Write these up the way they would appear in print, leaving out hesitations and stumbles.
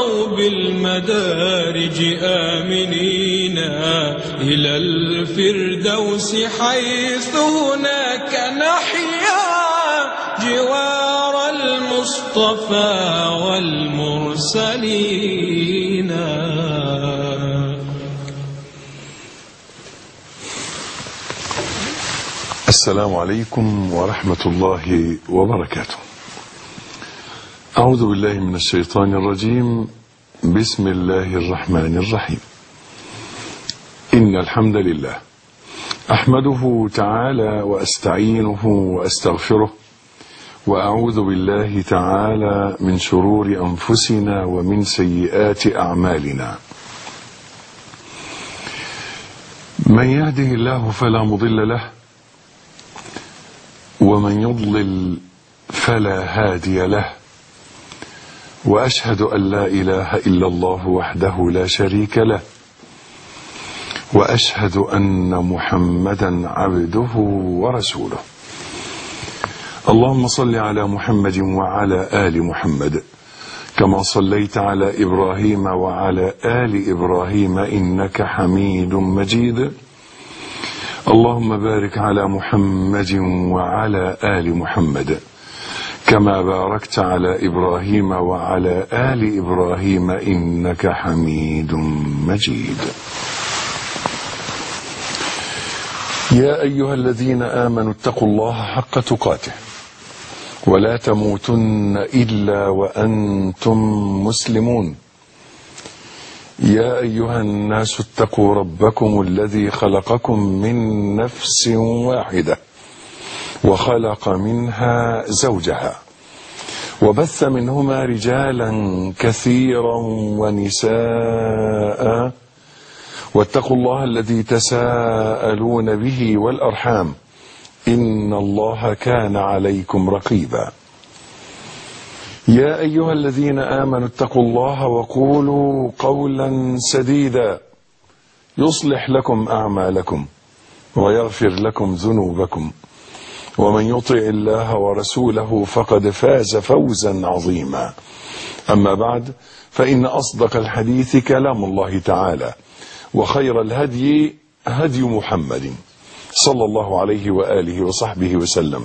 ارتقوا بالمدارج آمنين إلى الفردوس حيث هناك نحيا جوار المصطفى والمرسلين. السلام عليكم ورحمة الله وبركاته. أعوذ بالله من الشيطان الرجيم. بسم الله الرحمن الرحيم. إن الحمد لله أحمده تعالى وأستعينه وأستغفره، وأعوذ بالله تعالى من شرور أنفسنا ومن سيئات أعمالنا. من يهده الله فلا مضل له، ومن يضلل فلا هادي له، وأشهد أن لا إله إلا الله وحده لا شريك له، وأشهد أن محمدا عبده ورسوله. اللهم صل على محمد وعلى آل محمد كما صليت على إبراهيم وعلى آل إبراهيم إنك حميد مجيد. اللهم بارك على محمد وعلى آل محمد كما باركت على إبراهيم وعلى آل إبراهيم إنك حميد مجيد. يا أيها الذين آمنوا اتقوا الله حق تقاته ولا تموتن إلا وأنتم مسلمون. يا أيها الناس اتقوا ربكم الذي خلقكم من نفس واحدة وخلق منها زوجها وبث منهما رجالا كثيرا ونساء، واتقوا الله الذي تساءلون به والأرحام إن الله كان عليكم رقيبا. يا أيها الذين آمنوا اتقوا الله وقولوا قولا سديدا يصلح لكم أعمالكم ويغفر لكم ذنوبكم، ومن يطع الله ورسوله فقد فاز فوزا عظيما. أما بعد، فإن أصدق الحديث كلام الله تعالى، وخير الهدي هدي محمد صلى الله عليه وآله وصحبه وسلم،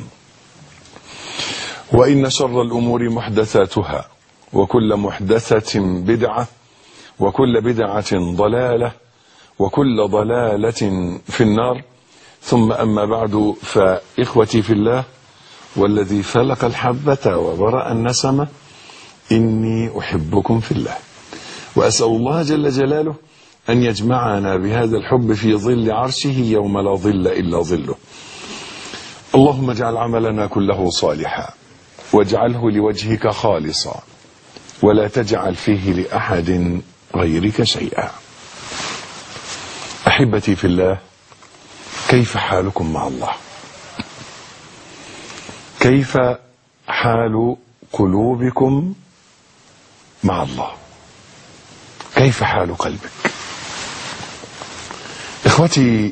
وإن شر الأمور محدثاتها، وكل محدثة بدعة، وكل بدعة ضلالة، وكل ضلالة في النار. ثم أما بعد، فإخوتي في الله والذي فلق الحبة وبرأ النسمة، إني أحبكم في الله، وأسأل الله جل جلاله أن يجمعنا بهذا الحب في ظل عرشه يوم لا ظل إلا ظله. اللهم اجعل عملنا كله صالحا، واجعله لوجهك خالصا، ولا تجعل فيه لأحد غيرك شيئا. أحبتي في الله، كيف حالكم مع الله؟ كيف حال قلوبكم مع الله؟ كيف حال قلبك؟ إخوتي،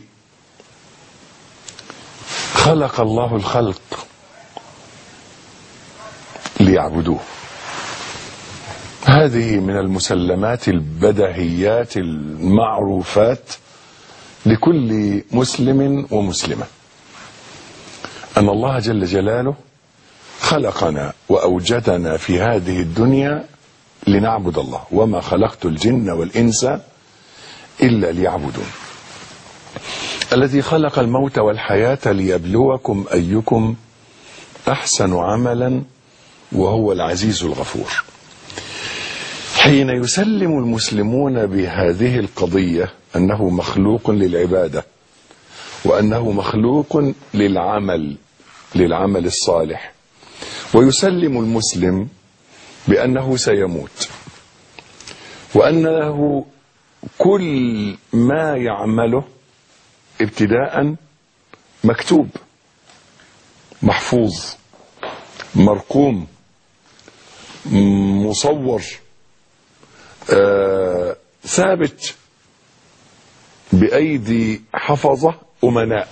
خلق الله الخلق ليعبدوه. هذه من المسلمات البديهيات المعروفات لكل مسلم ومسلمة، أن الله جل جلاله خلقنا وأوجدنا في هذه الدنيا لنعبد الله، وما خلقت الجن والإنس إلا ليعبدون. الذي خلق الموت والحياة ليبلوكم أيكم أحسن عملا، وهو العزيز الغفور. حين يسلم المسلمون بهذه القضية أنه مخلوق للعبادة، وأنه مخلوق للعمل الصالح، ويسلم المسلم بأنه سيموت، وأنه كل ما يعمله ابتداء مكتوب محفوظ مرقوم مصور ثابت بأيدي حفظة أمناء.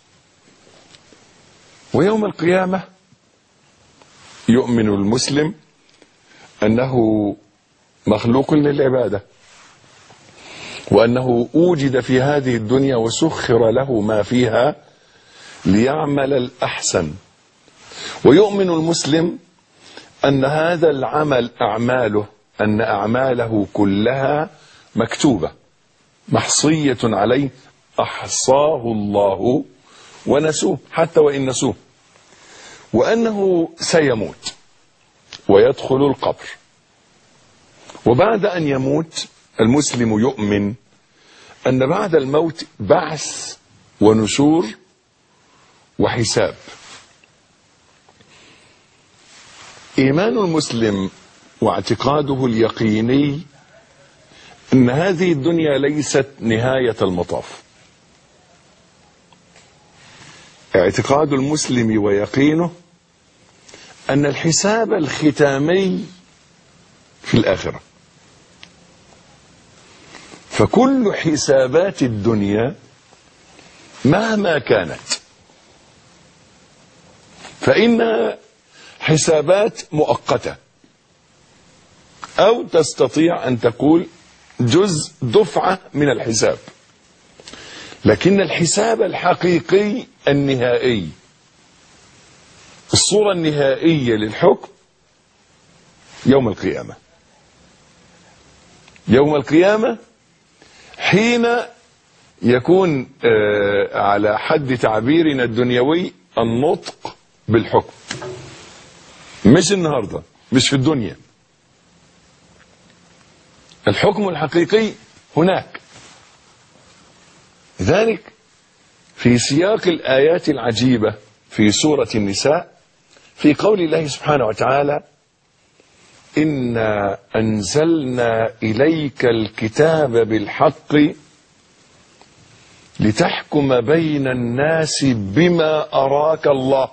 ويوم القيامة يؤمن المسلم أنه مخلوق للعبادة، وأنه أوجد في هذه الدنيا وسخر له ما فيها ليعمل الأحسن. ويؤمن المسلم أن هذا العمل أن أعماله كلها مكتوبة محصية عليه، أحصاه الله ونسوه حتى وإن نسوه، وأنه سيموت ويدخل القبر، وبعد أن يموت المسلم يؤمن أن بعد الموت بعث ونشور وحساب. إيمان المسلم واعتقاده اليقيني أن هذه الدنيا ليست نهاية المطاف. اعتقاد المسلم ويقينه أن الحساب الختامي في الآخرة، فكل حسابات الدنيا مهما كانت فإنها حسابات مؤقتة، أو تستطيع أن تقول جزء دفعة من الحساب، لكن الحساب الحقيقي النهائي، الصورة النهائية للحكم يوم القيامة. يوم القيامة حين يكون على حد تعبيرنا الدنيوي النطق بالحكم، مش النهاردة، مش في الدنيا. الحكم الحقيقي هناك. لذلك في سياق الآيات العجيبة في سورة النساء في قول الله سبحانه وتعالى: إنا أنزلنا إليك الكتاب بالحق لتحكم بين الناس بما أراك الله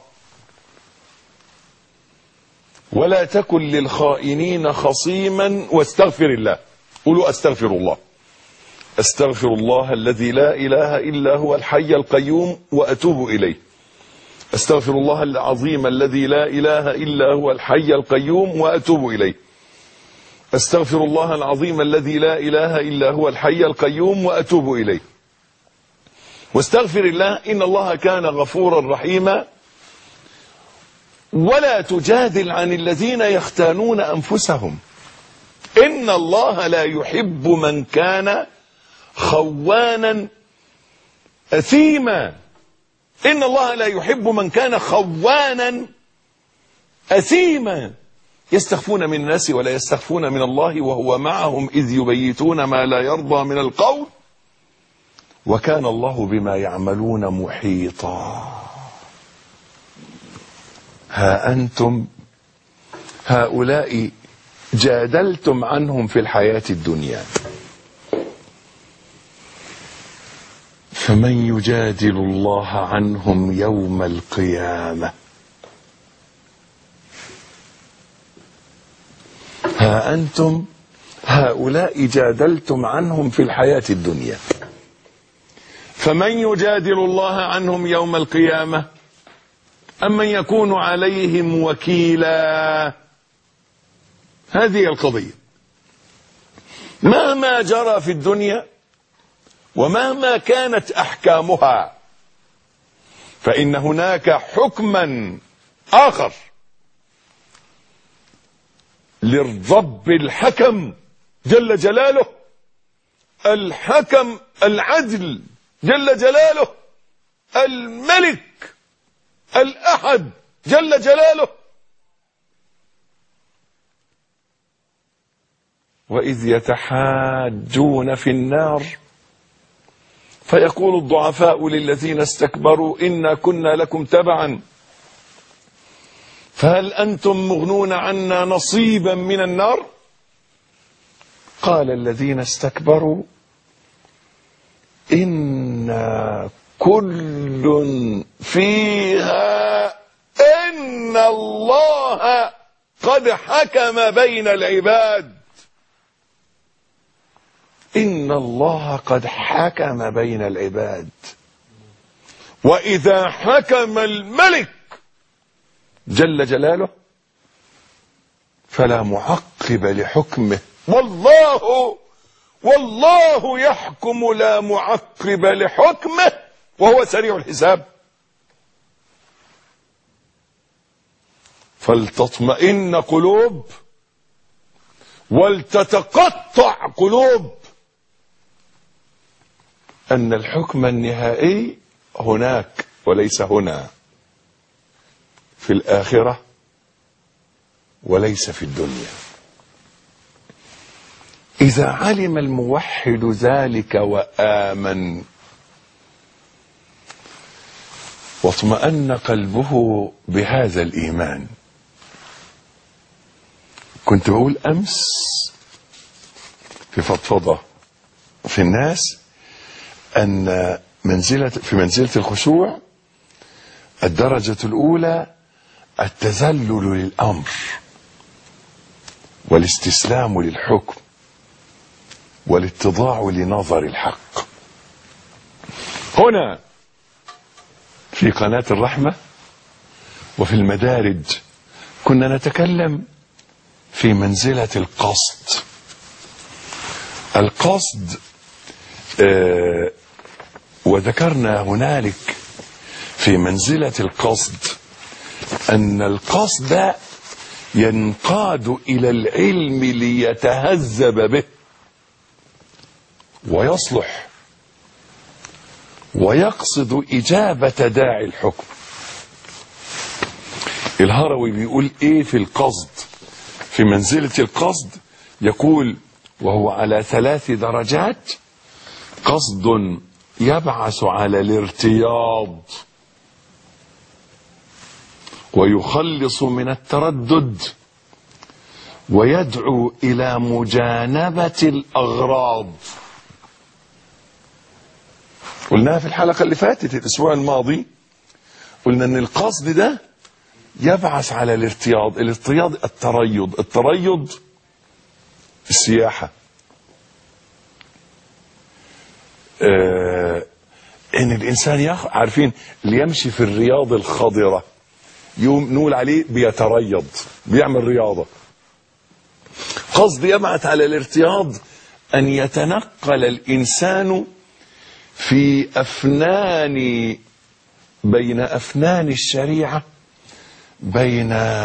ولا تكن للخائنين خصيما واستغفر الله. قولوا أستغفر الله. أستغفر الله الذي لا إله إلا هو الحي القيوم وأتوب إليه. أستغفر الله العظيم الذي لا إله إلا هو الحي القيوم وأتوب إليه. أستغفر الله العظيم الذي لا إله إلا هو الحي القيوم وأتوب إليه. واستغفر الله إن الله كان غفورا رحيما. ولا تجادل عن الذين يختانون أنفسهم إن الله لا يحب من كان خوانا أثيما. إن الله لا يحب من كان خوانا أثيما يستخفون من الناس ولا يستخفون من الله وهو معهم إذ يبيتون ما لا يرضى من القول وكان الله بما يعملون محيطا. ها أنتم هؤلاء جادلتم عنهم في الحياة الدنيا، فمن يجادل الله عنهم يوم القيامة. ها أنتم هؤلاء جادلتم عنهم في الحياة الدنيا، فمن يجادل الله عنهم يوم القيامة أم من يكون عليهم وكيلا. هذه القضية مهما جرى في الدنيا ومهما كانت أحكامها فإن هناك حكما آخر للرب الحكم جل جلاله، الحكم العدل جل جلاله، الملك الأحد جل جلاله. وإذ يتحاجون في النار فيقول الضعفاء للذين استكبروا إنا كنا لكم تبعا فهل أنتم مغنون عنا نصيبا من النار. قال الذين استكبروا إنا كل فيها إن الله قد حكم بين العباد. إن الله قد حكم بين العباد. وإذا حكم الملك جل جلاله فلا معقب لحكمه والله يحكم لا معقب لحكمه وهو سريع الحساب. فلتطمئن قلوب ولتتقطع قلوب أن الحكم النهائي هناك وليس هنا، في الآخرة وليس في الدنيا. إذا علم الموحد ذلك وآمن واطمأن قلبه بهذا الإيمان. كنت بقول أمس في فضفضة في الناس أن في منزلة الخشوع الدرجة الأولى التذلل للأمر والاستسلام للحكم والاتضاع لنظر الحق. هنا في قناة الرحمة وفي المدارج كنا نتكلم في منزلة القصد. القصد وذكرنا هنالك في منزلة القصد أن القصد ينقاد إلى العلم ليتهذب به ويصلح ويقصد إجابة داعي الحكم. الهروي بيقول إيه في القصد؟ في منزلة القصد يقول وهو على 3 درجات: قصد يبعث على الارتياض ويخلص من التردد ويدعو إلى مجانبة الأغراض. قلناها في الحلقة اللي فاتت الأسبوع الماضي، قلنا أن القصد ده يبعث على الارتياض. الارتياض التريض السياحة. ان الانسان عارفين اللي يمشي في الرياض الخضرة يوم نقول عليه بيتريض، بيعمل رياضة. قصد يبعث على الارتياض ان يتنقل الانسان في بين افنان الشريعة، بين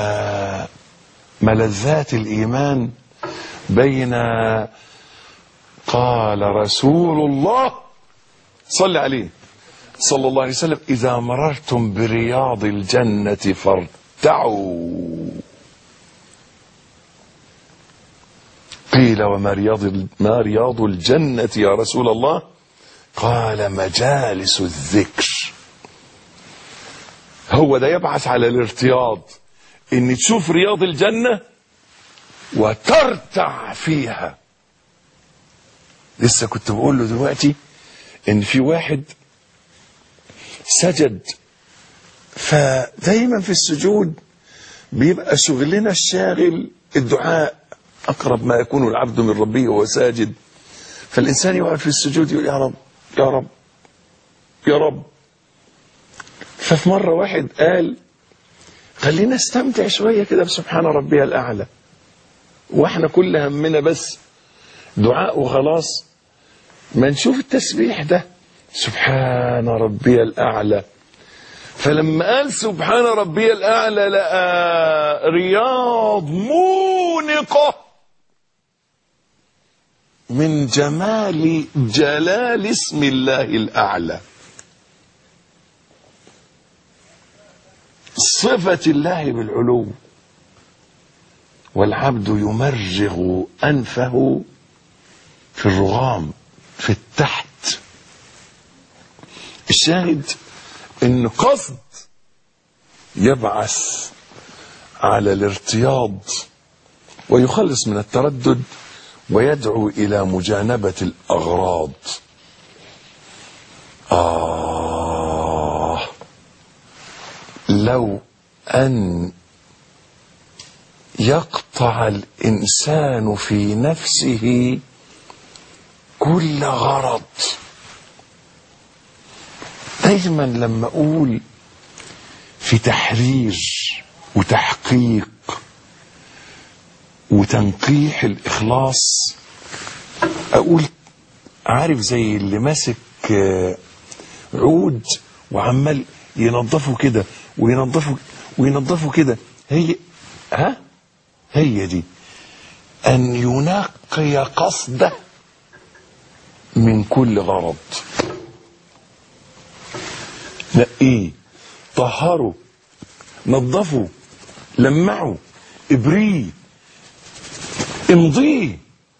ملذات الايمان، بين قال رسول الله صلى عليه صلى الله عليه وسلم: إذا مررتم برياض الجنة فارتعوا. قيل وما رياض الجنة يا رسول الله؟ قال مجالس الذكر. هو ده يبعث على الارتياض، ان تشوف رياض الجنة وترتع فيها. لسه كنت بقول له دلوقتي ان في واحد سجد، فدايما في السجود بيبقى شغلنا الشاغل الدعاء، اقرب ما يكون العبد من ربه وهو ساجد. فالانسان يقعد في السجود يقول يا رب يا رب يا رب. ففي مرة واحد قال خلينا استمتع شوية كده بسبحان ربي الأعلى، واحنا كل همنا بس دعاء وخلاص. ما نشوف التسبيح ده سبحان ربي الأعلى. فلما قال سبحان ربي الأعلى لقى رياض مونقة من جلال اسم الله الأعلى، صفة الله بالعلو، والعبد يمرغ أنفه في الرغام في التحت. الشاهد ان قصد يبعث على الارتياض ويخلص من التردد ويدعو الى مجانبة الاغراض. لو ان يقطع الانسان في نفسه كل غرض. دايما لما اقول في تحرير وتحقيق وتنقيح الإخلاص. أقول عارف زي اللي ماسك عود وعمال ينظفه كده وينظفه كده، هي دي أن ينقي قصده من كل غرض. نقيه، طهره، نظفه، لمعه، ابريه، امضيه.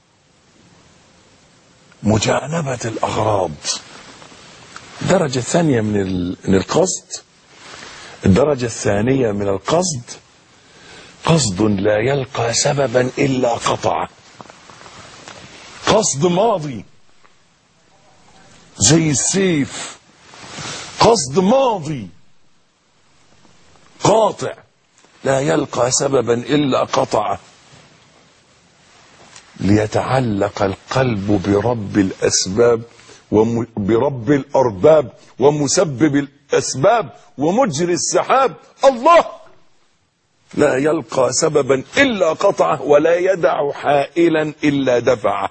مجانبة الأغراض. الدرجة الثانية من القصد، الدرجة الثانية من القصد قصد لا يلقى سببا إلا قطعه. قصد ماضي زي السيف، قصد ماضي قاطع لا يلقى سببا إلا قطعه. ليتعلق القلب برب الأسباب وبرب الأرباب ومسبب الأسباب ومجري السحاب الله. لا يلقى سببا إلا قطعه ولا يدع حائلا إلا دفعه.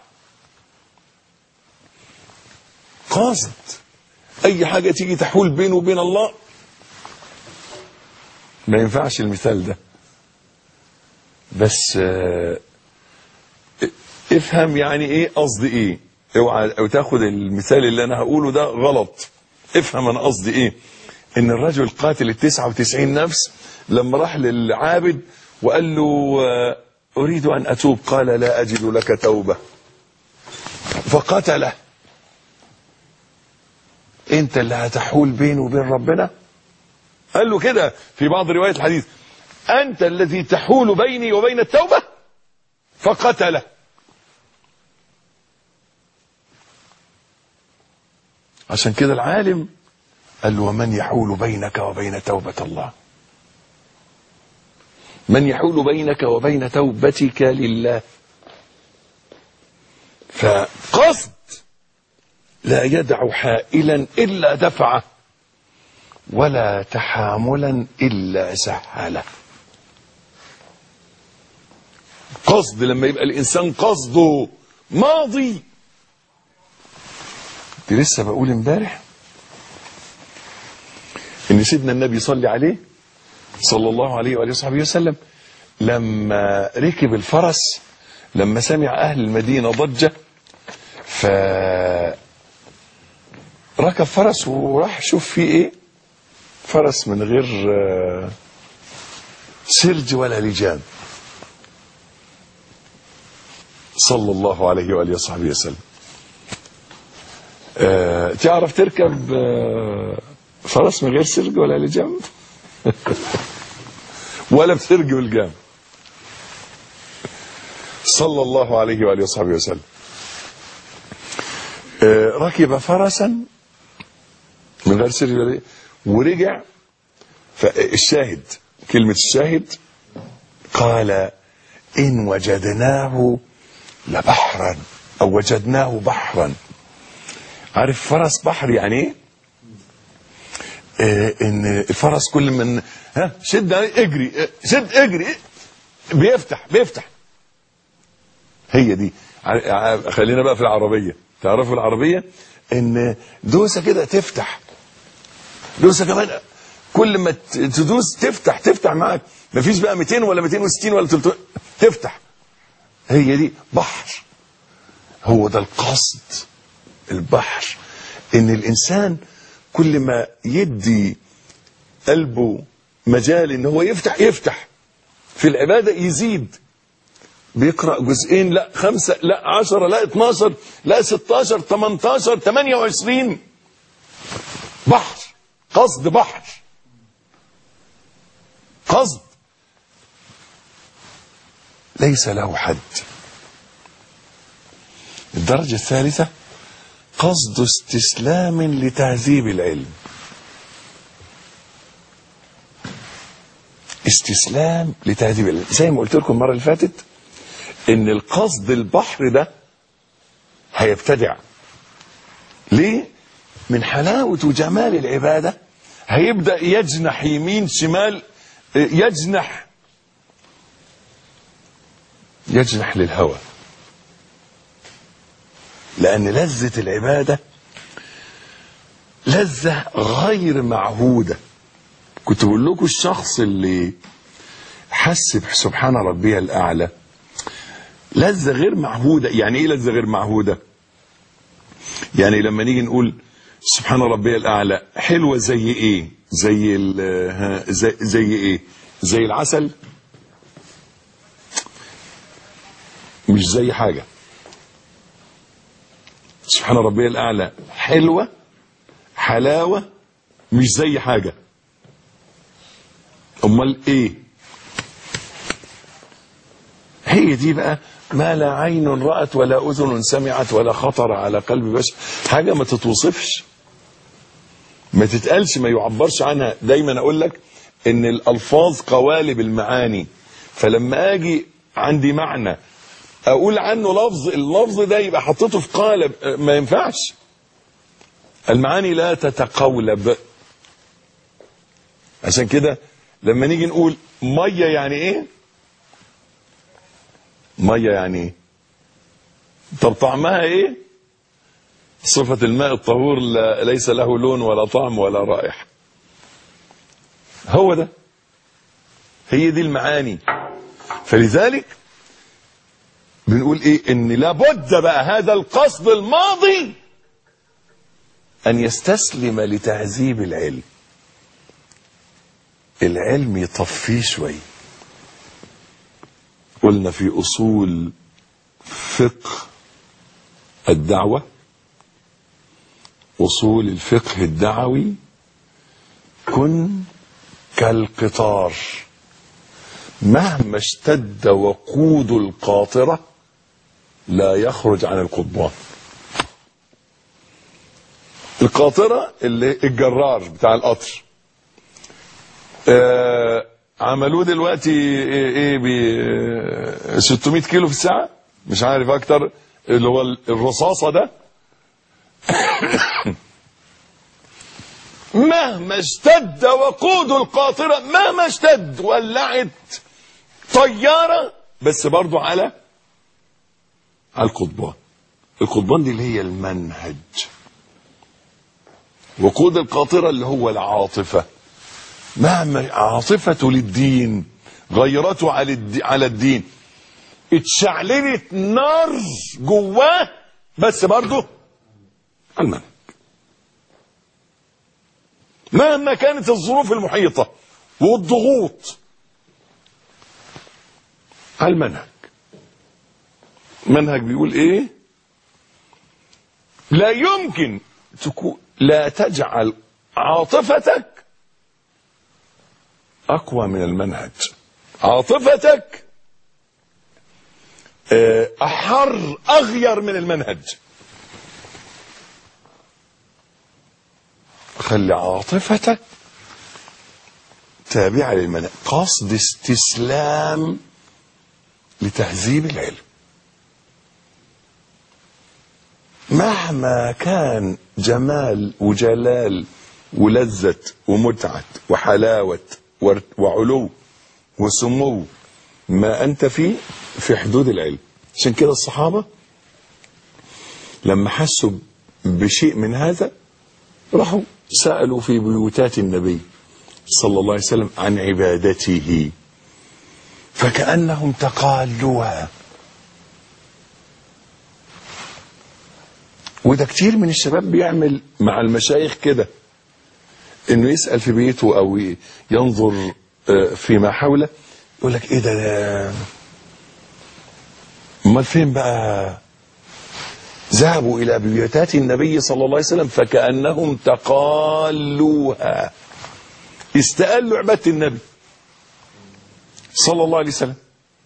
قاصد أي حاجة تيجي تحول بينه وبين الله. ما ينفعش المثال ده، بس افهم يعني ايه قصدي ايه. اوعى او تاخد المثال اللي انا هقوله ده غلط. افهم انا قصدي ايه. ان الرجل قاتل 99 نفس لما راح للعابد وقال له اريد ان اتوب، قال لا اجد لك توبة، فقتله. انت اللي هتحول بينه وبين ربنا؟ قال له كده في بعض روايات الحديث، انت الذي تحول بيني وبين التوبة، فقتله. عشان كده العالم قال له ومن يحول بينك وبين توبة الله؟ من يحول بينك وبين توبتك لله؟ فقصد لا يدع حائلا إلا دفعه ولا تحاملا إلا سهله. قصد لما يبقى الإنسان قصده ماضي. دي لسه بقول امبارح ان سيدنا النبي صلى عليه صلى الله عليه وآله وصحبه وسلم لما ركب الفرس، لما سمع أهل المدينة ضجة فركب فرس وراح شوف فيه ايه. فرس من غير سرج ولا لجام صلى الله عليه وآله وصحبه وسلم. تعرف تركب فرس من غير سرج ولا لجام ولا بسرج والجام صلى الله عليه وآله وصحبه وسلم. ركب فرسا من غير سرج ولا ورجع. فالشاهد، كلمة الشاهد، قال إن وجدناه لبحرا أو وجدناه بحرا. عارف فرس بحر يعني ايه؟ ان الفرس كل من شد اجري شد اجري بيفتح. هي دي. خلينا بقى في العربية. تعرفوا العربية ان دوسة كده تفتح، دوسة كمان كل ما تدوس تفتح معك. مفيش بقى 200 ولا 260 ولا 300، تفتح. هي دي بحر. هو ده القصد. البحر ان الانسان كل ما يدي قلبه مجال ان هو يفتح في العبادة يزيد. بيقرأ جزئين، لا 5، لا 10، لا 12، لا 16، 18، 28. بحر. قصد بحر. قصد ليس له حد. الدرجة الثالثة قصد استسلام لتهذيب العلم. استسلام لتهذيب العلم. زي ما قلت لكم المرة اللي فاتت ان القصد البحر ده هيبتدع. ليه؟ من حلاوة وجمال العبادة هيبدأ يجنح يمين شمال، يجنح يجنح للهوى، لأن لذة العبادة لذة غير معهودة. كنت بقول لكم الشخص اللي حس سبحان ربي الأعلى لذة غير معهودة. يعني إيه لذة غير معهودة؟ يعني لما نيجي نقول سبحان ربي الأعلى حلوة زي إيه؟ زي إيه؟ زي العسل؟ مش زي حاجة. سبحان ربي الأعلى حلوة حلاوة مش زي حاجة. أمال إيه؟ هي دي بقى ما لا عين رأت ولا أذن سمعت ولا خطر على قلب بشر. حاجة ما تتوصفش، ما تتقالش، ما يعبرش عنها. دايما أقول لك إن الألفاظ قوالب المعاني، فلما أجي عندي معنى أقول عنه لفظ، اللفظ ده يبقى حطيته في قالب، ما ينفعش. المعاني لا تتقولب. عشان كده لما نيجي نقول مية يعني إيه؟ مية يعني إيه؟ طب طعمها إيه؟ صفة الماء الطهور ليس له لون ولا طعم ولا رائحة. هو ده، هي دي المعاني. فلذلك بنقول ايه؟ ان لابد بقى هذا القصد الماضي ان يستسلم لتهذيب العلم. العلم يطفيه شوي. قلنا في اصول فقه الدعوة، اصول الفقه الدعوي، كن كالقطار مهما اشتد وقود القاطرة لا يخرج عن القضبان. القاطرة اللي الجرار بتاع القطر، عملوه دلوقتي ايه ب 600 كيلو في الساعة، مش عارف اكتر، اللي هو الرصاصة ده. مهما اشتد وقود القاطرة، مهما اشتد، ولعت طيارة، بس برضو على القضبان. القضبان دي اللي هي المنهج. وقود القاطرة اللي هو العاطفة. مهما عاطفته للدين، غيرته على الدين، اتشعللت نار جواه، بس برضو المنهج. مهما كانت الظروف المحيطة والضغوط، المنهج. منهج بيقول ايه؟ لا يمكن لا تجعل عاطفتك اقوى من المنهج. عاطفتك احر اغير من المنهج. خلي عاطفتك تابعة للمنهج، قصد استسلام لتهذيب العلم. مهما كان جمال وجلال ولذة ومتعة وحلاوة وعلو وسمو ما أنت فيه في حدود العلم. عشان كده الصحابة لما حسوا بشيء من هذا راحوا سألوا في بيوتات النبي صلى الله عليه وسلم عن عبادته، فكأنهم تقالوها. وده كتير من الشباب بيعمل مع المشايخ كده، انه يسأل في بيته او ينظر فيما حوله، يقول لك ايه ده، امال فين بقى؟ ذهبوا الى بيوتات النبي صلى الله عليه وسلم فكأنهم تقالوها، استقالوا عبادة النبي صلى الله عليه وسلم.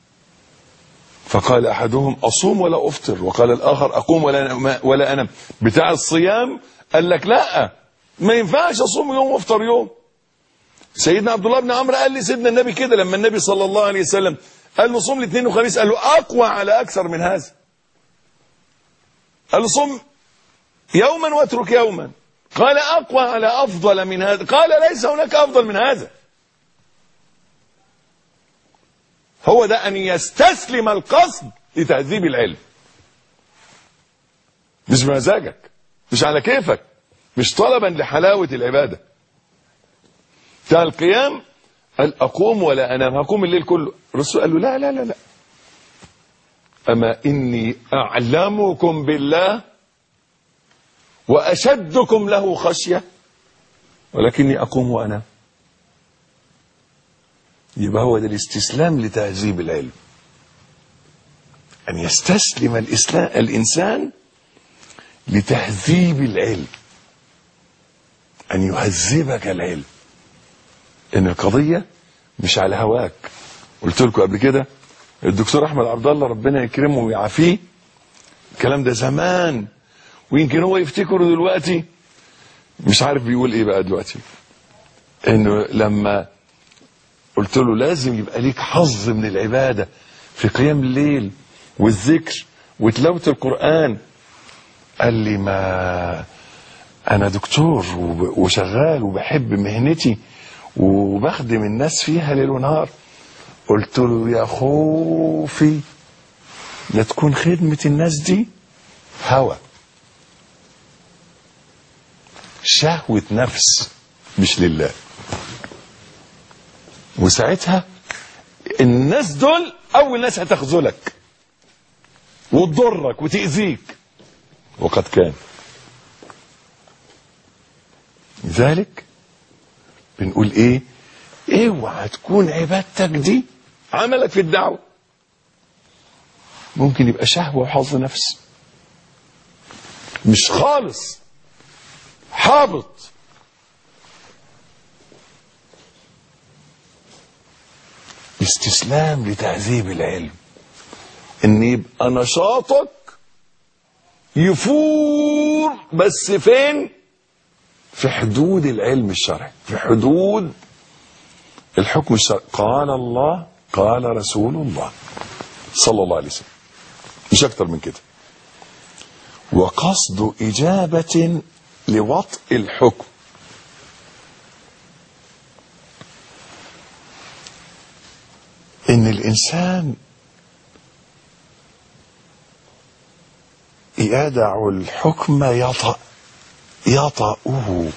فقال احدهم اصوم ولا افطر، وقال الاخر اقوم ولا انام. بتاع الصيام قال لك لا، ما ينفعش اصوم يوم وافطر يوم. سيدنا عبد الله بن عمرو قال لي سيدنا النبي كده لما النبي صلى الله عليه وسلم قال له صوم الاثنين وخميس، قال له اقوى على اكثر من هذا. قال له صم يوما واترك يوما، قال اقوى على افضل من هذا، قال ليس هناك افضل من هذا. هو ده أن يستسلم القصد لتهذيب العلم. مش بمزاجك، مش على كيفك، مش طلبا لحلاوة العبادة. بتاع القيام قال أقوم ولا أنام، هقوم الليل كله. الرسول قال له لا لا لا لا، أما إني أعلمكم بالله وأشدكم له خشية ولكني أقوم وأنام. يبقى هو ده الاستسلام لتهذيب العلم، أن يستسلم الإنسان لتهذيب العلم، أن يهذبك العلم. إن القضية مش على هواك. قلت لكم قبل كده الدكتور أحمد عبد الله ربنا يكرمه ويعافيه، الكلام ده زمان ويمكن هو يفتكره دلوقتي، مش عارف بيقول إيه بقى دلوقتي. إنه لما قلت له لازم يبقى ليك حظ من العبادة في قيام الليل والذكر وتلاوة القرآن، قال لي ما أنا دكتور وشغال وبحب مهنتي وبخدم الناس فيها ليل ونهار. قلت له يا خوفي لا تكون خدمة الناس دي هوى، شهوة نفس مش لله. وساعتها الناس دول أول ناس هتخذلك وتضرك وتأذيك، وقد كان. لذلك بنقول ايه؟ اوعى تكون عبادتك دي عملك في الدعوة. ممكن يبقى شهوة وحظ نفس، مش خالص، حابط. استسلام لتهذيب العلم، ان يبقى نشاطك يفور، بس فين؟ في حدود العلم الشرعي، في حدود الحكم الشرعي. قال الله قال رسول الله صلى الله عليه وسلم، مش اكتر من كده. وقصد إجابة لوطء الحكم، ان الانسان يدع الحكم يطأه.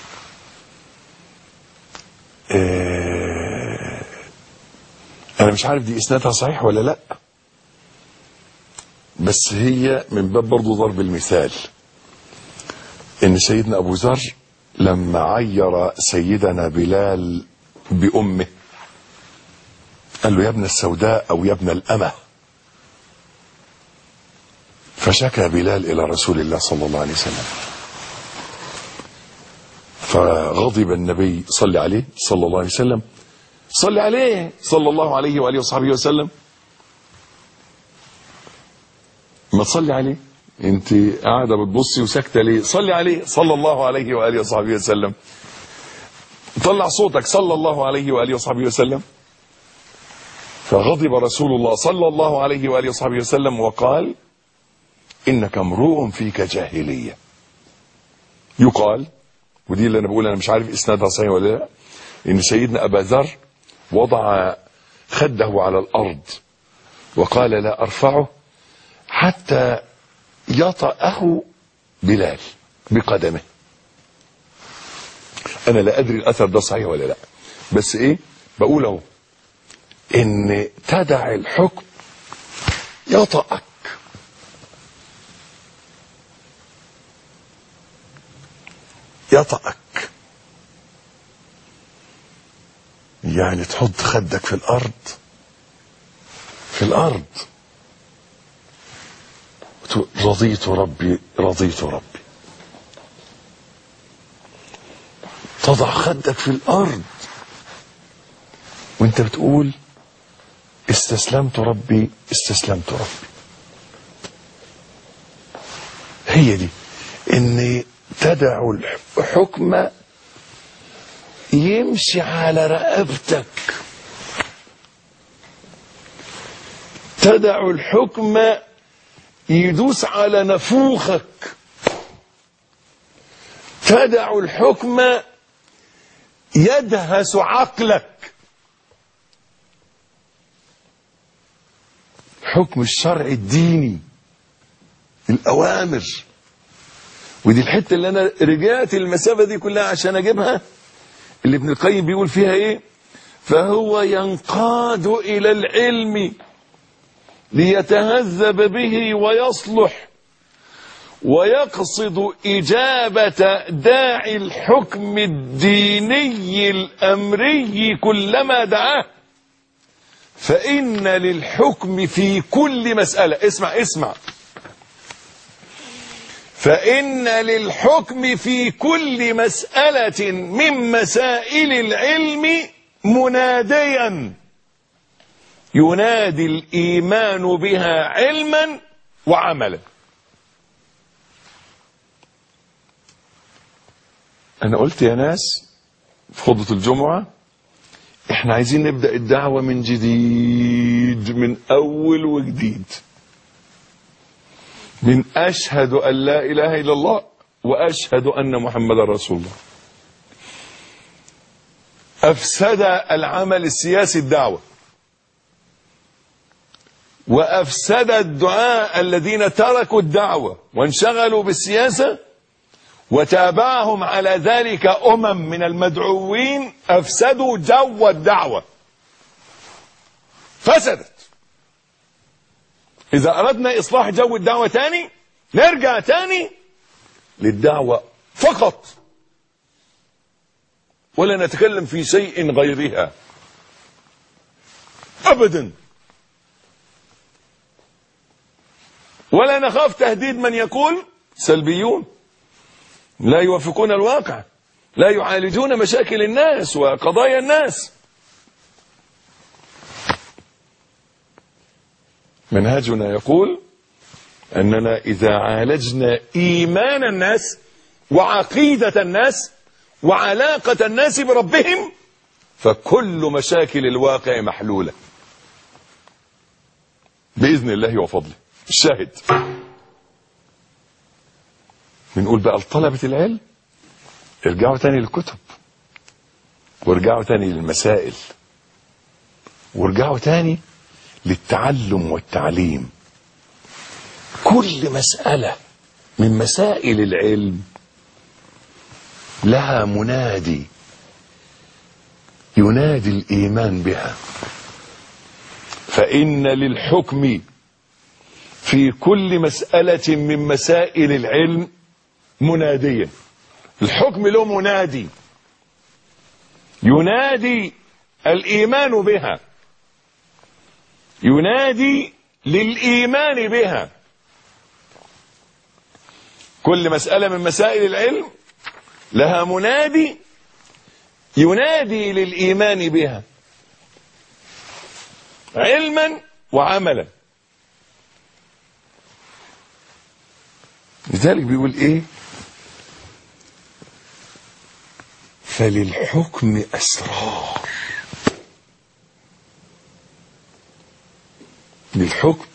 انا مش عارف دي اسنادها صحيح ولا لا، بس هي من باب برضو ضرب المثال. ان سيدنا ابو ذر لما عير سيدنا بلال بامه قال له يا ابن السوداء او يا ابن الامه، فشكى بلال الى رسول الله صلى الله عليه وسلم، فغضب النبي صلى عليه صلى الله عليه وسلم، صلى عليه صلى الله عليه واله وصحبه وسلم. ما تصلي عليه، انت قاعده بتبصي وساكته ليه؟ صلي عليه صلى الله عليه واله وصحبه وسلم، طلع صوتك صلى الله عليه واله وصحبه وسلم. فغضب رسول الله صلى الله عليه واله وصحبه وسلم وقال انك امرؤ فيك جاهليه. يقال، ودي اللي انا بقول انا مش عارف اسنادها صحيح ولا لا، ان سيدنا ابا ذر وضع خده على الارض وقال لا ارفعه حتى يطأه بلال بقدمه. انا لا ادري الاثر ده صحيح ولا لا، بس ايه بقول اهو، ان تدع الحكم يطأك. يطأك يعني تحط خدك في الارض، في الارض، رضيت ربي رضيت ربي. تضع خدك في الارض وانت بتقول استسلمت ربي استسلمت ربي. هي دي، ان تدع الحكم يمشي على رقبتك، تدع الحكم يدوس على نفوخك، تدع الحكم يدهس عقلك. الحكم الشرعي الديني، الأوامر. ودي الحتة اللي أنا رجعت المسافة دي كلها عشان أجيبها، اللي ابن القيم بيقول فيها إيه؟ فهو ينقاد إلى العلم ليتهذب به ويصلح، ويقصد إجابة داعي الحكم الديني الأمري كلما دعاه، فإن للحكم في كل مسألة، اسمع، فإن للحكم في كل مسألة من مسائل العلم مناديا ينادي الإيمان بها علما وعملا. أنا قلت يا ناس في خطبة الجمعة احنا عايزين نبدأ الدعوة من جديد، من أول وجديد، من أشهد أن لا إله إلا الله وأشهد أن محمد رسول الله. أفسد العمل السياسي الدعوة، وأفسد الدعاء الذين تركوا الدعوة وانشغلوا بالسياسة وتابعهم على ذلك من المدعوين، أفسدوا جو الدعوة، فسدت. إذا أردنا إصلاح جو الدعوة تاني نرجع تاني للدعوة فقط، ولا نتكلم في شيء غيرها أبدا، ولا نخاف تهديد من يقول سلبيون لا يوافقون الواقع، لا يعالجون مشاكل الناس وقضايا الناس. منهجنا يقول أننا إذا عالجنا إيمان الناس وعقيدة الناس وعلاقة الناس بربهم فكل مشاكل الواقع محلولة بإذن الله وفضله. الشاهد بنقول بقى لطلبة العلم ارجعوا تاني للكتب، وارجعوا تاني للمسائل، وارجعوا تاني للتعلم والتعليم. كل مسألة من مسائل العلم لها منادي ينادي الإيمان بها، فإن للحكم في كل مسألة من مسائل العلم مناديا. الحكم له منادي ينادي الإيمان بها، ينادي للإيمان بها. كل مسألة من مسائل العلم لها منادي ينادي للإيمان بها علما وعملا. لذلك بيقول ايه؟ فللحكم أسرار. للحكم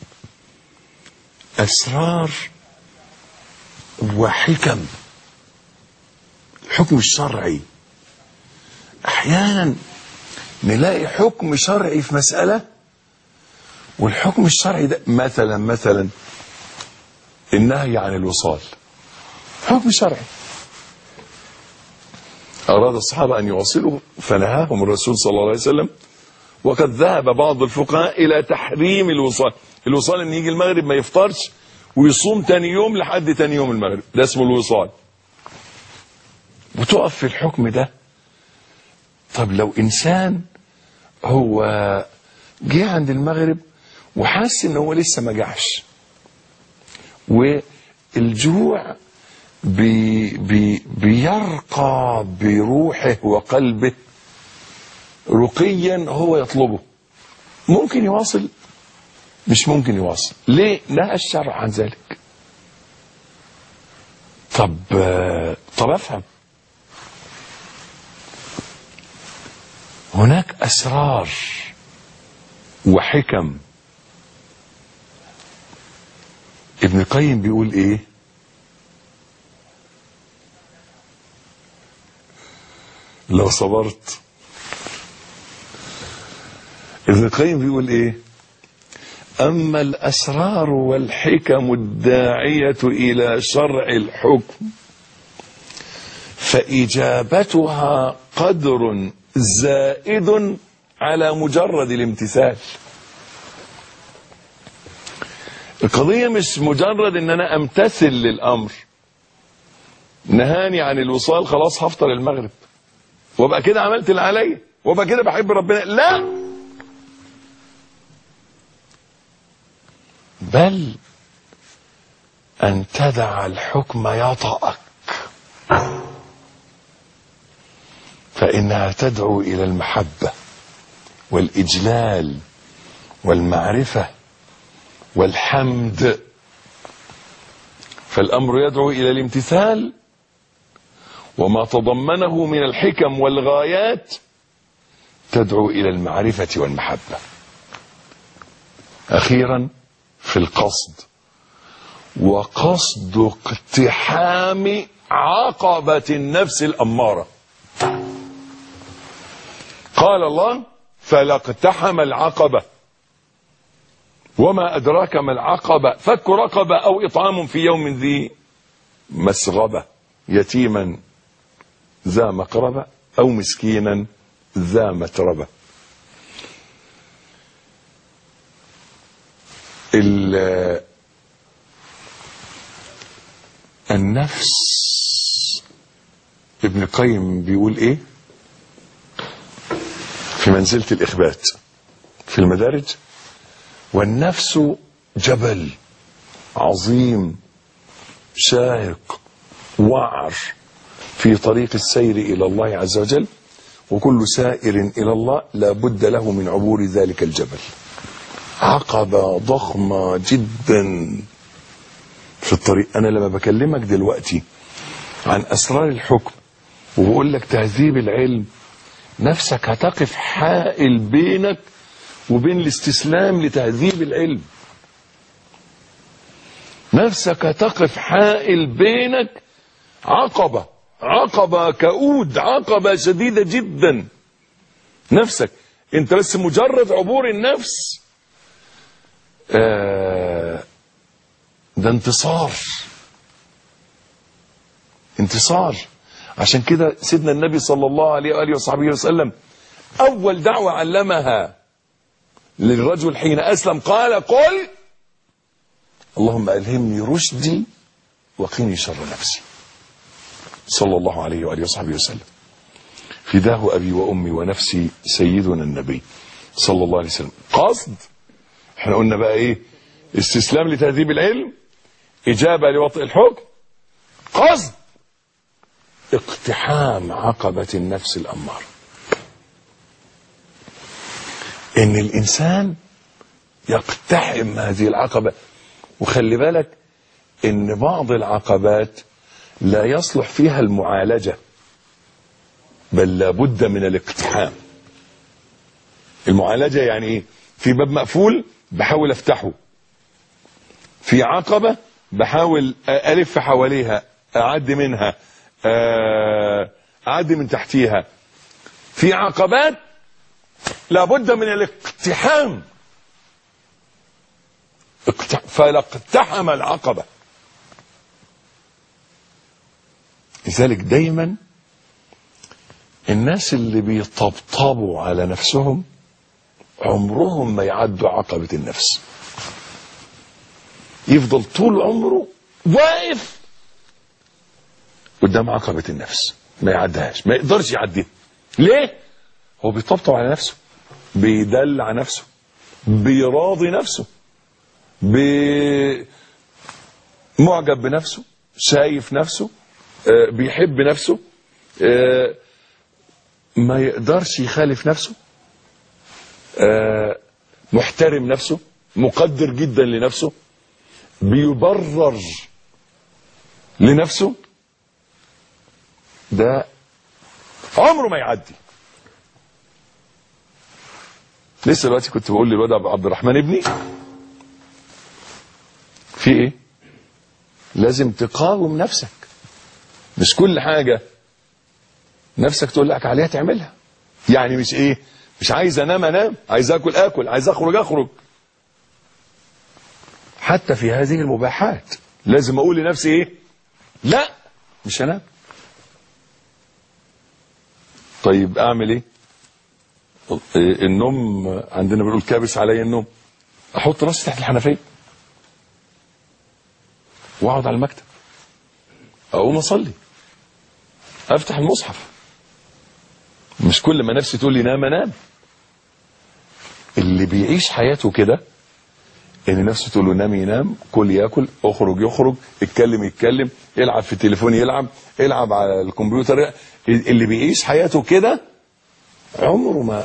أسرار وحكم. الحكم الشرعي أحيانا نلاقي حكم شرعي في مسألة، والحكم الشرعي ده مثلا النهي عن الوصال حكم شرعي، أراد الصحابة أن يواصلوا فنهاهم الرسول صلى الله عليه وسلم، وقد ذهب بعض الفقهاء إلى تحريم الوصال. الوصال أن يجي المغرب ما يفطرش ويصوم تاني يوم لحد تاني يوم المغرب، ده اسمه الوصال. وتقف في الحكم ده. طب لو إنسان هو جه عند المغرب وحس إن هو لسه ما جعش، والجوع بيرقى بروحه وقلبه رقيا هو يطلبه، ممكن يواصل؟ مش ممكن يواصل. ليه؟ نهى الشرع عن ذلك. طب افهم. هناك أسرار وحكم. ابن القيم بيقول ايه؟ لو صبرت. ابن القيم بيقول ايه؟ أما الأسرار والحكم الداعية إلى شرع الحكم فإجابتها قدر زائد على مجرد الامتثال. القضية مش مجرد ان انا امتثل للامر، نهاني عن الوصال خلاص هفطر المغرب وابقى كده عملت اللي عليا وابقى كده بحب ربنا، لا، بل ان تدع الحكم يطأك، فإنها تدعو إلى المحبة والإجلال والمعرفة والحمد. فالأمر يدعو إلى الامتثال وما تضمنه من الحكم والغايات تدعو إلى المعرفة والمحبة. أخيرا في القصد، وقصد اقتحام عقبة النفس الأمارة. قال الله فلا اقتحم العقبة وما أدراك ما العقبة فك رقبة أو إطعام في يوم ذي مسغبة يتيما ذا مقربة أو مسكينا ذا متربة. النفس ابن القيم بيقول ايه في منزلة الإخبات في المدارج؟ والنفس جبل عظيم شاهق وعر في طريق السير إلى الله عز وجل، وكل سائر إلى الله لا بد له من عبور ذلك الجبل. عقبة ضخمة جدا في الطريق. أنا لما بكلمك دلوقتي عن أسرار الحكم وبقول لك تهذيب العلم، نفسك هتقف حائل بينك وبين الاستسلام لتهذيب العلم. نفسك هتقف حائل بينك عقبة كؤود، عقبة شديدة جدا. نفسك انت بس مجرد عبور النفس ده انتصار. عشان كده سيدنا النبي صلى الله عليه وآله وصحبه وسلم أول دعوة علمها للرجل حين أسلم قال قل اللهم ألهمني رشدي وقني شر نفسي، صلى الله عليه وآله وصحبه وسلم. فداه أبي وأمي ونفسي سيدنا النبي صلى الله عليه وسلم. قصد، احنا قلنا بقى ايه؟ استسلام لتهذيب العلم، إجابة لوطئ الحكم. قصد اقتحام عقبة النفس الأمارة، ان الانسان يقتحم هذه العقبة. وخلي بالك ان بعض العقبات لا يصلح فيها المعالجة، بل لابد من الاقتحام. المعالجة يعني ايه؟ في باب مقفول بحاول افتحه، في عقبة بحاول الف حواليها، اعدي منها، اعدي من تحتيها. في عقبات لابد من الاقتحام، فلاقتحم العقبة. لذلك دايما الناس اللي بيطبطبوا على نفسهم عمرهم ما يعدوا عقبة النفس. يفضل طول عمره واقف قدام عقبة النفس، ما يعدهاش، ما يقدرش يعديها. ليه؟ هو بيطبطب على نفسه، بيدلع نفسه، بيراضي نفسه، معجب بنفسه، شايف نفسه، بيحب نفسه، ما يقدرش يخالف نفسه، محترم نفسه، مقدر جدا لنفسه، بيبرر لنفسه. ده عمره ما يعدي. لسه دلوقتي كنت بقول للواد عبد الرحمن ابني في ايه؟ لازم تقاوم نفسك، مش كل حاجة نفسك تقول لك عليها تعملها. يعني مش ايه؟ مش عايز انام، عايز اكل، عايز اخرج. حتى في هذه المباحات لازم اقول لنفسي ايه؟ لا، مش هنام. طيب اعمل ايه؟ النوم عندنا بنقول كابس عليا النوم، احط راسي تحت الحنفيه واقعد على المكتب، اقوم اصلي، افتح المصحف. مش كل ما نفسي تقول لي نام انام. اللي بيعيش حياته كده ان نفسه تقول له نام ينام، كل ياكل، اخرج يخرج، اتكلم يتكلم، العب في التليفون يلعب، العب على الكمبيوتر. اللي بيعيش حياته كده عمره ما.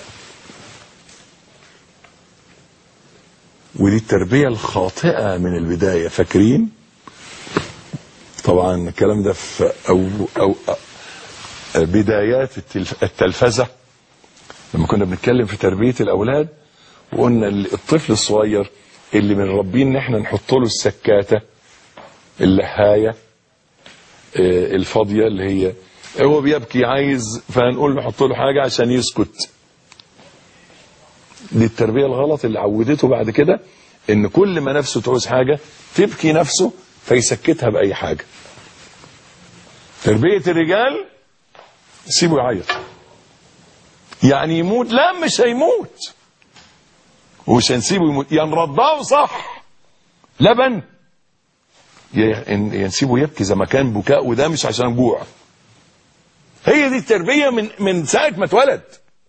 ودي التربية الخاطئة من البداية. فاكرين طبعا الكلام ده في أو بدايات التلفزة لما كنا بنتكلم في تربية الأولاد، وقلنا الطفل الصغير اللي بنربيه ان احنا نحط له السكاتة اللهاية الفاضية اللي هي هو بيبكي عايز، فهنقول له نحط له حاجة عشان يسكت. دي التربية الغلط اللي عودته بعد كده ان كل ما نفسه تعوز حاجة تبكي نفسه فيسكتها بأي حاجة. تربية الرجال سيبه يعيط، يعني يموت، لا مش هيموت ومش هنسيبه يموت، يا نرضعه صح لبن يا نسيبه يبكي زي ما كان بكاء، وده مش عشان جوع. هي دي التربية من ساعة ما اتولد.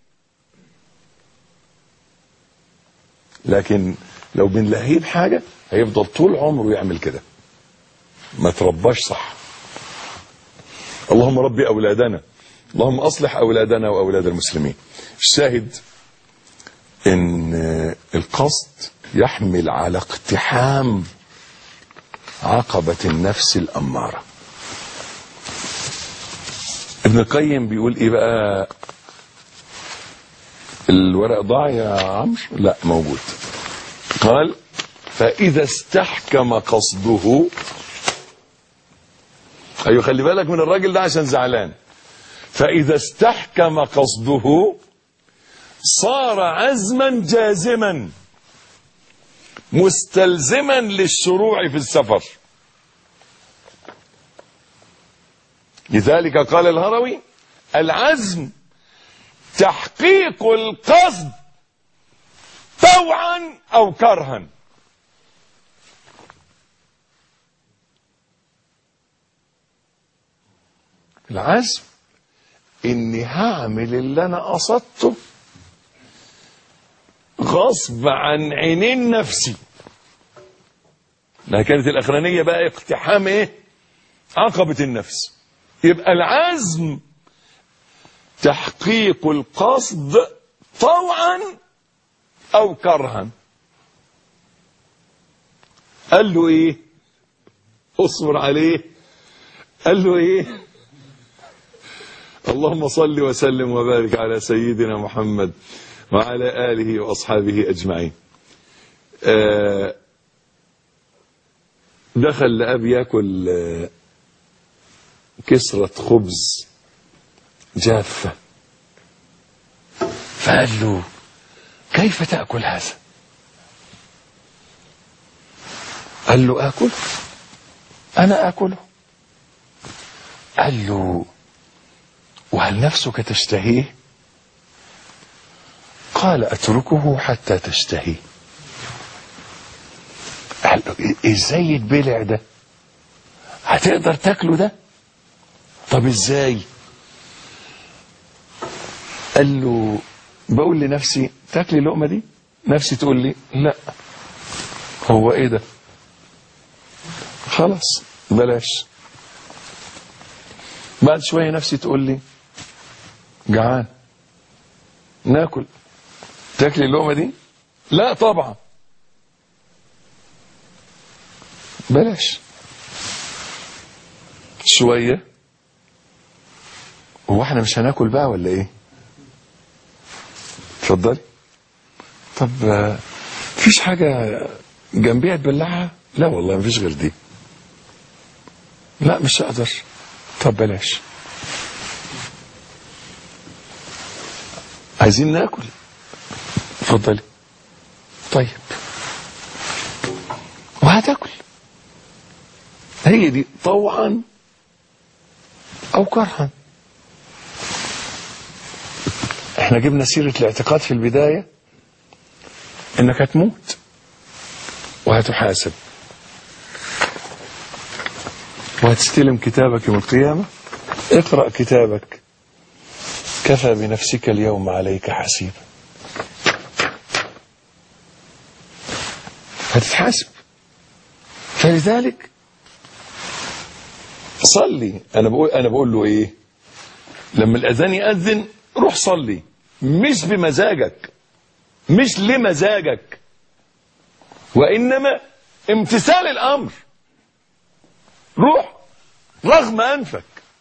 لكن لو بنلهيه بحاجة هيفضل طول عمره يعمل كده، ما ترباش صح. اللهم ربي أولادنا، اللهم أصلح أولادنا وأولاد المسلمين. الشاهد ان القصد يحمل على اقتحام عقبة النفس الأمارة. ابن القيم بيقول ايه بقى؟ الورق ضاع يا عمرو؟ لا موجود. قال فإذا استحكم قصده، ايوه خلي بالك من الراجل ده عشان زعلان. فإذا استحكم قصده صار عزما جازما مستلزما للشروع في السفر. لذلك قال الهروي العزم تحقيق القصد طوعا أو كرها. العزم اني هعمل اللي انا قصدته غصب عن عينين نفسي. ده كانت الاخرانيه بقى اقتحام ايه؟ عقبة النفس. يبقى العزم تحقيق القصد طوعا او كرها. قال له ايه؟ اصبر عليه. قال له ايه؟ اللهم صل وسلم وبارك على سيدنا محمد وعلى آله وأصحابه أجمعين. دخل لأب يأكل كسرة خبز جافة، فقال له كيف تأكل هذا؟ قال له آكل، أنا آكله. قال له وهل نفسك تشتهيه؟ قال أتركه حتى تشتهي. قال له ازاي يتبلع ده؟ هتقدر تاكله ده؟ طب ازاي؟ قال له بقول لنفسي تاكلي اللقمة دي؟ نفسي تقول لي لا. هو ايه ده؟ خلاص بلاش. بعد شوية نفسي تقول لي جعان ناكل، تاكلي اللقمة دي؟ لا طبعا بلاش. شوية هو احنا مش هناكل بقى ولا ايه؟ اتفضلي. طب فيش حاجة جنبيها تبلعها؟ لا والله مفيش غير دي. لا مش هقدر. طب بلاش. عايزين ناكل؟ اتفضلي. طيب. هتاكل. هي دي طوعا او كرها. احنا جبنا سيرة الاعتقاد في البداية انك هتموت وهتحاسب وهتستلم كتابك يوم القيامة. اقرأ كتابك، كفى بنفسك اليوم عليك حسيبا. هتتحاسب. فلذلك صلي. انا بقول له ايه؟ لما الاذان يأذن روح صلي، مش بمزاجك، مش لمزاجك، وانما امتثال الامر. روح رغم انفك.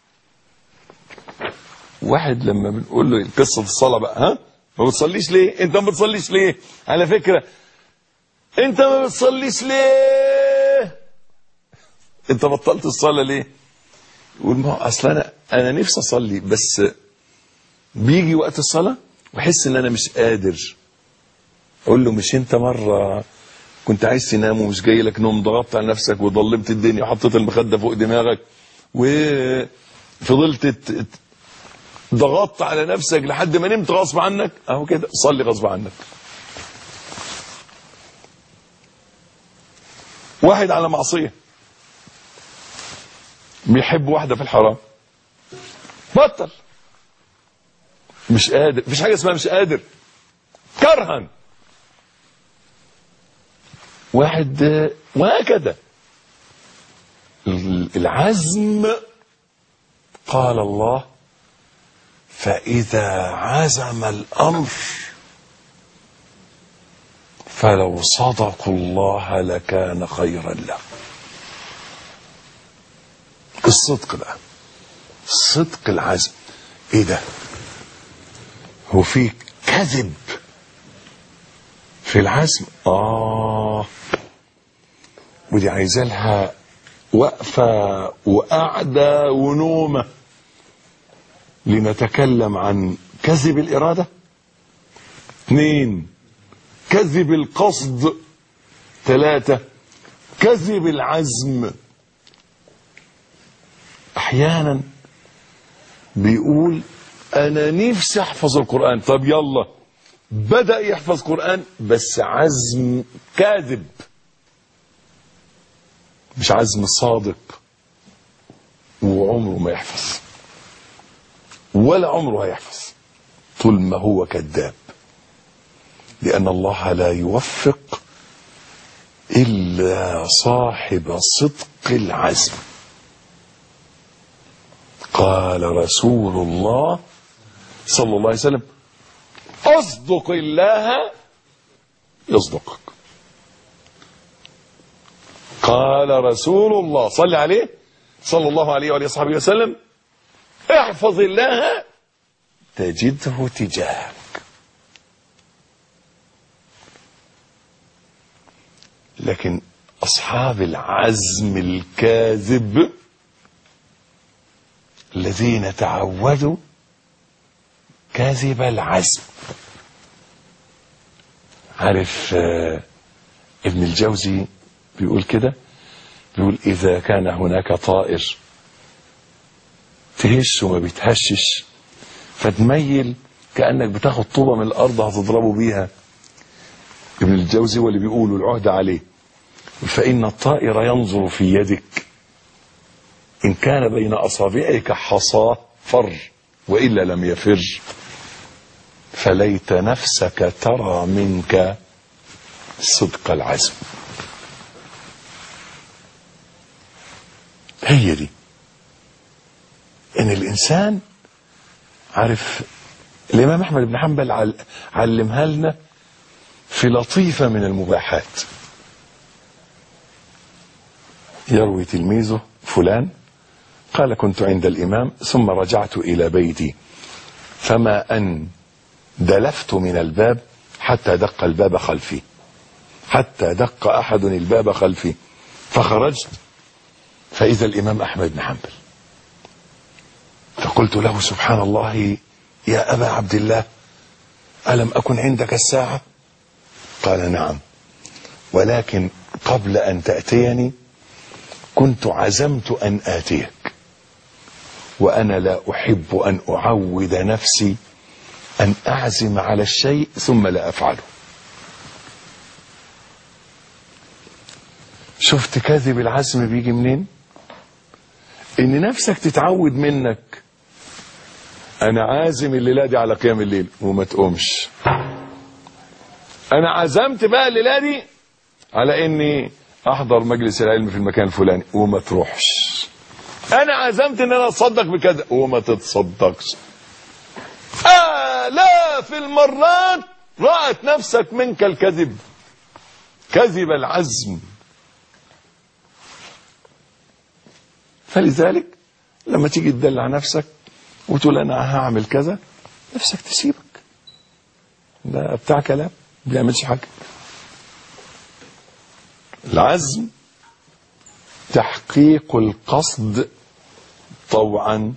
واحد لما بنقول له قصه الصلاه بقى، ها ما بتصليش ليه؟ انت ما بتصليش ليه؟ على فكره انت ما بتصليش ليه؟ انت بطلت الصلاه ليه؟ يقول ما هو اصل انا نفسي اصلي، بس بيجي وقت الصلاه واحس ان انا مش قادر. اقول له مش انت مره كنت عايز تنام ومش جاي لك نوم، ضغطت على نفسك وضلمت الدنيا وحطيت المخده فوق دماغك وفضلت ضغطت على نفسك لحد ما نمت غصب عنك؟ اهو كده صلي غصب عنك. واحد على معصيه بيحب واحده في الحرام، بطل. مش قادر، مفيش حاجه اسمها مش قادر، كرها. واحد وهكذا. العزم قال الله فإذا عزم الأمر فلو صدقوا الله لكان خيرا له. الصدق بقى، صدق العزم. ايه ده؟ هو في كذب في العزم؟ ودي عايزة لها وقفة وقعدة ونومة. لنتكلم عن كذب الإرادة. 2 كذب القصد. 3 كذب العزم. أحيانا بيقول أنا نفسي أحفظ القرآن، طب يلا بدأ يحفظ قرآن بس عزم كاذب، مش عزم صادق، وعمره ما يحفظ ولا عمره هيحفظ طول ما هو كذاب. لأن الله لا يوفق إلا صاحب صدق العزم. قال رسول الله صلى الله عليه وسلم اصدق الله يصدقك. قال رسول الله صلى عليه صلى الله عليه وآله وصحبه وسلم احفظ الله تجده تجاهك. لكن أصحاب العزم الكاذب الذين تعودوا كاذب العزم. عارف ابن الجوزي بيقول كده، بيقول إذا كان هناك طائر تهش وما بيتهشش فتميل كأنك بتاخد طوبة من الأرض هتضربه بيها. ابن الجوزي واللي بيقولوا العهد عليه، فإن الطائر ينظر في يدك إن كان بين أصابعك حصاه فر وإلا لم يفر، فليت نفسك ترى منك صدق العزم. هي دي ان الانسان عارف. الامام احمد بن حنبل علمها لنا في لطيفة من المباحات. يروي تلميذه فلان قال كنت عند الامام ثم رجعت الى بيتي فما ان دلفت من الباب حتى دق الباب خلفي، حتى دق احد الباب خلفي، فخرجت فاذا الامام احمد بن حنبل، فقلت له سبحان الله يا ابا عبد الله الم اكن عندك الساعة؟ قال نعم، ولكن قبل أن تأتيني كنت عزمت أن آتيك، وأنا لا أحب أن أعود نفسي أن أعزم على الشيء ثم لا أفعله. شفت كذب العزم بيجي منين؟ إن نفسك تتعود منك أنا عازم الليلة دي على قيام الليل وما تقومش. أنا عزمت بقى الليلة دي على إني أحضر مجلس العلم في المكان الفلاني وما تروحش. أنا عزمت إن أنا أتصدق بكذا وما تتصدقش. آلاف المرات رأت نفسك منك الكذب، كذب العزم. فلذلك لما تيجي تدلع نفسك وتقول أنا هعمل كذا، نفسك تسيبك. ده بتاع كلام ما بيعملش حاجة. العزم تحقيق القصد طوعا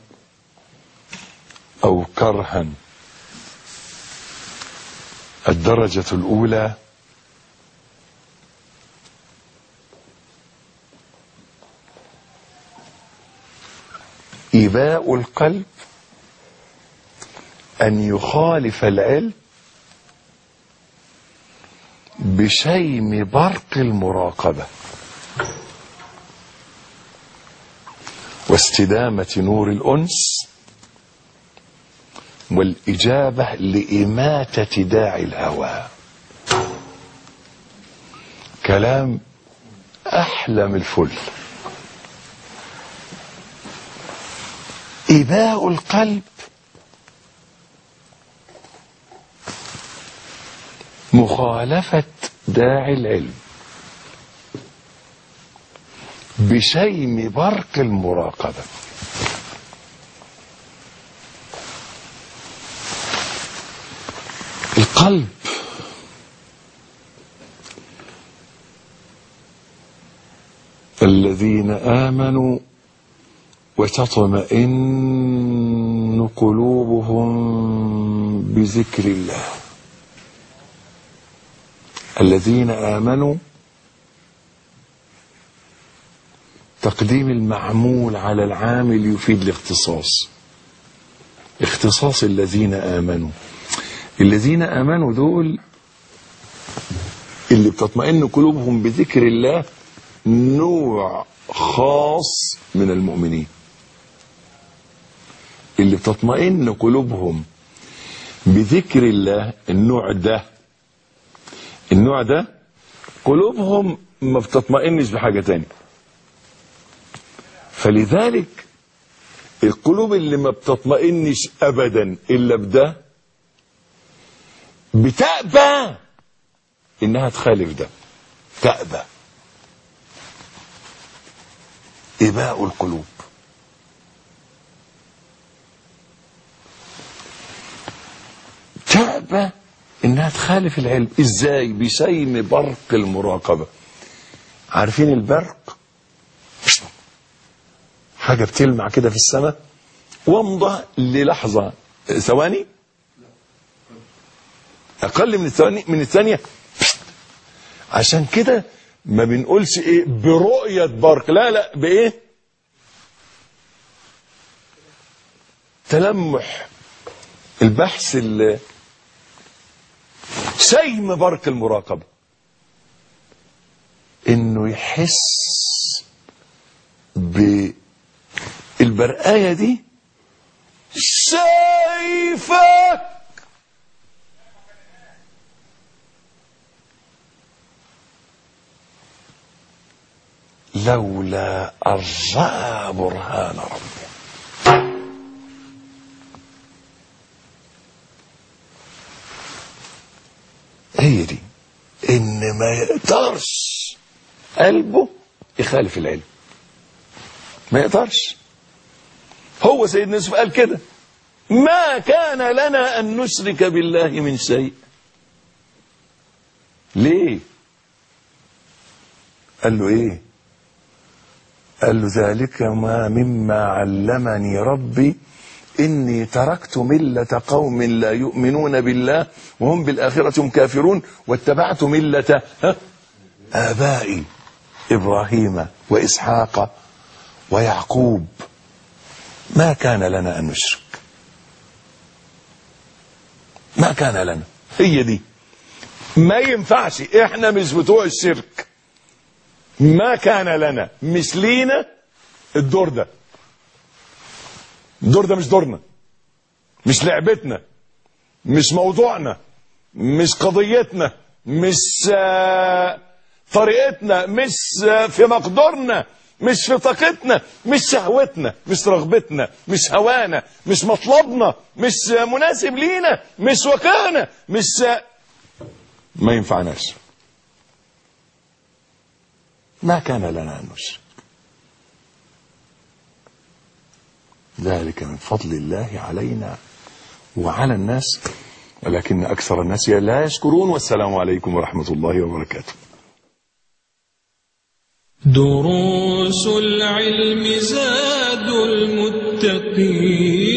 أو كرها. الدرجة الأولى إباء القلب أن يخالف العلم بشيم برق المراقبة واستدامة نور الأنس والإجابة لإماتة داعي الهوى. كلام أحلى من الفل. إباء القلب مخالفة داعي العلم بشيم برق المراقبة. القلب الذين آمنوا وتطمئن قلوبهم بذكر الله. الذين آمنوا تقديم المعمول على العامل يفيد الاختصاص. اختصاص الذين آمنوا. الذين آمنوا دول اللي بتطمئن قلوبهم بذكر الله، نوع خاص من المؤمنين. اللي بتطمئن قلوبهم بذكر الله، النوع ده قلوبهم ما بتطمئنش بحاجة تانية. فلذلك القلوب اللي ما بتطمئنش أبدا إلا بده بتأبى إنها تخالف ده، تأبى. إباء القلوب. تأبى إنها تخالف العلم. إزاي؟ بشيم برق المراقبة. عارفين البرق؟ حاجة بتلمع كده في السماء وامضى للحظة، ثواني، أقل من الثانية. عشان كده ما بنقولش إيه برؤية برق، لا بإيه؟ تلمح. البحث شيم برق المراقبة، إنه يحس بالبرقاية دي شايفك، لولا أن رأى برهان ربه. هي دي، إن ما يقدرش قلبه يخالف العلم، ما يقدرش. هو سيدنا يوسف قال كده: ما كان لنا أن نشرك بالله من شيء. ليه؟ قال له إيه؟ قال له: ذلك مما علمني ربي إني تركت ملة قوم لا يؤمنون بالله وهم بالآخرة هم كافرون واتبعت ملة آبائي إبراهيم وإسحاق ويعقوب ما كان لنا أن نشرك. ما كان لنا. هي دي ما ينفعش، احنا مش بتوع الشرك. ما كان لنا، مش لينا الدور ده. الدور ده مش دورنا، مش لعبتنا، مش موضوعنا، مش قضيتنا، مش طريقتنا، مش في مقدورنا، مش في طاقتنا، مش شهوتنا، مش رغبتنا، مش هوانا، مش مطلبنا، مش مناسب لينا، مش وكانة، مش ما ينفعناش. ما كان لنا أن نشرك. ذلك من فضل الله علينا وعلى الناس ولكن أكثر الناس لا يشكرون. والسلام عليكم ورحمة الله وبركاته. دروس العلم زاد المتقين